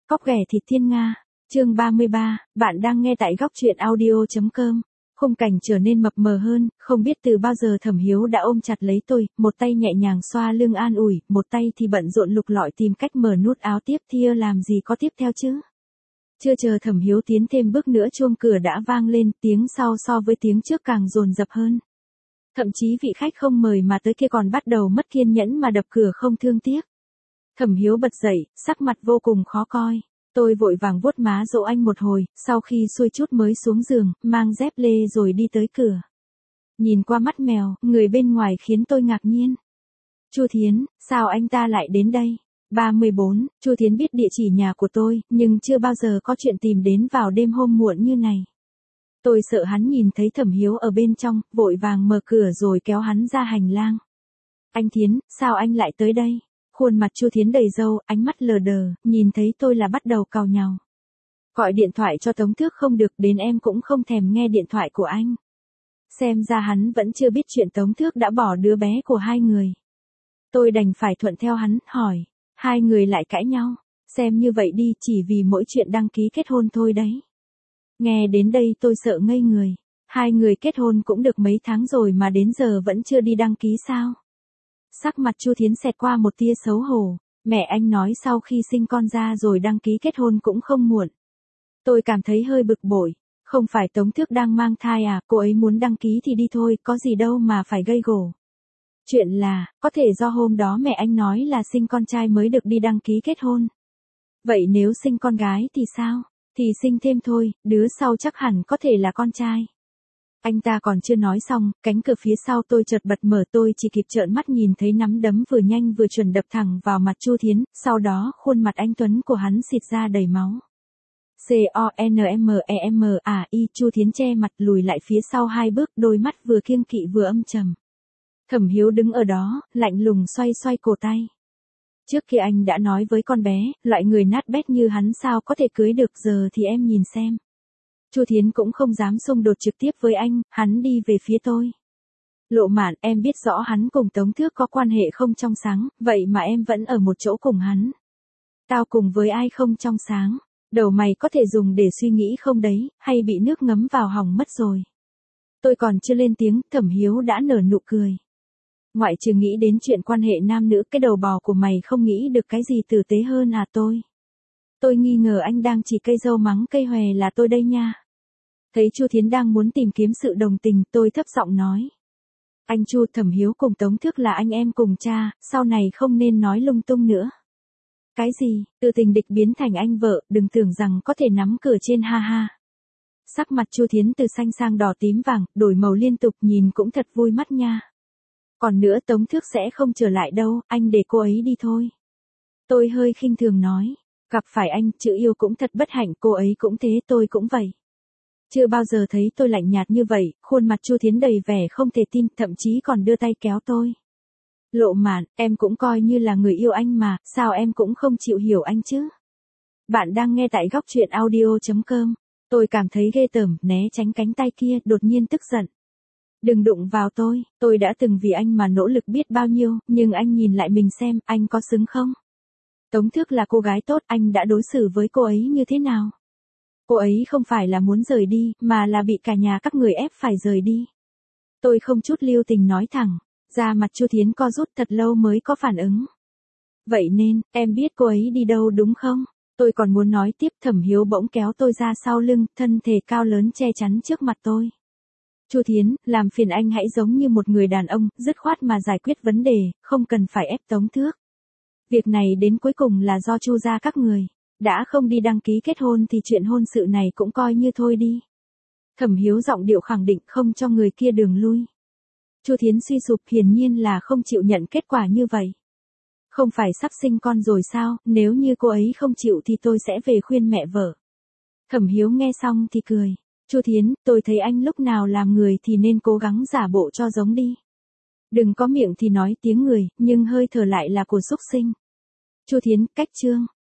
Cóc ghẻ thịt thiên Nga, chương 33, bạn đang nghe tại góc truyện audio.com. Khung cảnh trở nên mập mờ hơn, không biết từ bao giờ Thẩm Hiếu đã ôm chặt lấy tôi, một tay nhẹ nhàng xoa lưng an ủi, một tay thì bận rộn lục lọi tìm cách mở nút áo tiếp thia làm gì có tiếp theo chứ. Chưa chờ Thẩm Hiếu tiến thêm bước nữa chuông cửa đã vang lên, tiếng sau so với tiếng trước càng dồn dập hơn. Thậm chí vị khách không mời mà tới kia còn bắt đầu mất kiên nhẫn mà đập cửa không thương tiếc. Thẩm Hiếu bật dậy, sắc mặt vô cùng khó coi. Tôi vội vàng vuốt má dỗ anh một hồi, sau khi xuôi chút mới xuống giường, mang dép lê rồi đi tới cửa. Nhìn qua mắt mèo, người bên ngoài khiến tôi ngạc nhiên. Chu Thiến, sao anh ta lại đến đây? 34, Chu Thiến biết địa chỉ nhà của tôi, nhưng chưa bao giờ có chuyện tìm đến vào đêm hôm muộn như này. Tôi sợ hắn nhìn thấy Thẩm Hiếu ở bên trong, vội vàng mở cửa rồi kéo hắn ra hành lang. Anh Thiến, sao anh lại tới đây? Khuôn mặt Chu Thiến đầy râu, ánh mắt lờ đờ, nhìn thấy tôi là bắt đầu càu nhàu. Gọi điện thoại cho Tống Thước không được, đến em cũng không thèm nghe điện thoại của anh. Xem ra hắn vẫn chưa biết chuyện Tống Thước đã bỏ đứa bé của hai người. Tôi đành phải thuận theo hắn, hỏi, hai người lại cãi nhau, xem như vậy đi chỉ vì mỗi chuyện đăng ký kết hôn thôi đấy. Nghe đến đây tôi sợ ngây người, hai người kết hôn cũng được mấy tháng rồi mà đến giờ vẫn chưa đi đăng ký sao? Sắc mặt Chu Thiến xẹt qua một tia xấu hổ, mẹ anh nói sau khi sinh con ra rồi đăng ký kết hôn cũng không muộn. Tôi cảm thấy hơi bực bội, không phải Tống Thước đang mang thai à, cô ấy muốn đăng ký thì đi thôi, có gì đâu mà phải gây gổ. Chuyện là, có thể do hôm đó mẹ anh nói là sinh con trai mới được đi đăng ký kết hôn. Vậy nếu sinh con gái thì sao? Thì sinh thêm thôi, đứa sau chắc hẳn có thể là con trai. Anh ta còn chưa nói xong, cánh cửa phía sau tôi chợt bật mở, tôi chỉ kịp trợn mắt nhìn thấy nắm đấm vừa nhanh vừa chuẩn đập thẳng vào mặt Chu Thiến, sau đó khuôn mặt anh tuấn của hắn xịt ra đầy máu. CONMEMAI, Chu Thiến che mặt lùi lại phía sau hai bước, đôi mắt vừa kiêng kỵ vừa âm trầm. Thẩm Hiếu đứng ở đó, lạnh lùng xoay xoay cổ tay. Trước kia anh đã nói với con bé, loại người nát bét như hắn sao có thể cưới được, giờ thì em nhìn xem. Chu Thiến cũng không dám xung đột trực tiếp với anh, hắn đi về phía tôi. Lộ Mạn, em biết rõ hắn cùng Tống Thước có quan hệ không trong sáng, vậy mà em vẫn ở một chỗ cùng hắn. Tao cùng với ai không trong sáng? Đầu mày có thể dùng để suy nghĩ không đấy, hay bị nước ngấm vào hỏng mất rồi? Tôi còn chưa lên tiếng, Thẩm Hiếu đã nở nụ cười. Ngoại trừ nghĩ đến chuyện quan hệ nam nữ, cái đầu bò của mày không nghĩ được cái gì tử tế hơn à tôi? Tôi nghi ngờ anh đang chỉ cây dâu mắng cây hòe là tôi đây nha. Thấy Chu Thiến đang muốn tìm kiếm sự đồng tình, tôi thấp giọng nói. Anh Chu, Thẩm Hiếu cùng Tống Thước là anh em cùng cha, sau này không nên nói lung tung nữa. Cái gì, từ tình địch biến thành anh vợ, đừng tưởng rằng có thể nắm cửa trên ha ha. Sắc mặt Chu Thiến từ xanh sang đỏ tím vàng, đổi màu liên tục, nhìn cũng thật vui mắt nha. Còn nữa Tống Thước sẽ không trở lại đâu, anh để cô ấy đi thôi. Tôi hơi khinh thường nói, gặp phải anh, chữ yêu cũng thật bất hạnh, cô ấy cũng thế, tôi cũng vậy. Chưa bao giờ thấy tôi lạnh nhạt như vậy, khuôn mặt Chu Thiến đầy vẻ không thể tin, thậm chí còn đưa tay kéo tôi. Lộ Mạn, em cũng coi như là người yêu anh mà, sao em cũng không chịu hiểu anh chứ? Bạn đang nghe tại góc truyện audio.com. Tôi cảm thấy ghê tởm, né tránh cánh tay kia, đột nhiên tức giận. Đừng đụng vào tôi đã từng vì anh mà nỗ lực biết bao nhiêu, nhưng anh nhìn lại mình xem, anh có xứng không? Tống Thước là cô gái tốt, anh đã đối xử với cô ấy như thế nào? Cô ấy không phải là muốn rời đi, mà là bị cả nhà các người ép phải rời đi. Tôi không chút lưu tình nói thẳng, da mặt Chu Thiến co rút thật lâu mới có phản ứng. Vậy nên, em biết cô ấy đi đâu đúng không? Tôi còn muốn nói tiếp, Thẩm Hiếu bỗng kéo tôi ra sau lưng, thân thể cao lớn che chắn trước mặt tôi. Chu Thiến, làm phiền anh hãy giống như một người đàn ông, dứt khoát mà giải quyết vấn đề, không cần phải ép Tống Thước. Việc này đến cuối cùng là do Chu gia các người. Đã không đi đăng ký kết hôn thì chuyện hôn sự này cũng coi như thôi đi. Thẩm Hiếu giọng điệu khẳng định không cho người kia đường lui. Chu Thiến suy sụp, hiển nhiên là không chịu nhận kết quả như vậy. Không phải sắp sinh con rồi sao, nếu như cô ấy không chịu thì tôi sẽ về khuyên mẹ vợ. Thẩm Hiếu nghe xong thì cười. Chu Thiến, tôi thấy anh lúc nào làm người thì nên cố gắng giả bộ cho giống đi. Đừng có miệng thì nói tiếng người, nhưng hơi thở lại là của súc sinh. Chu Thiến, cách chương.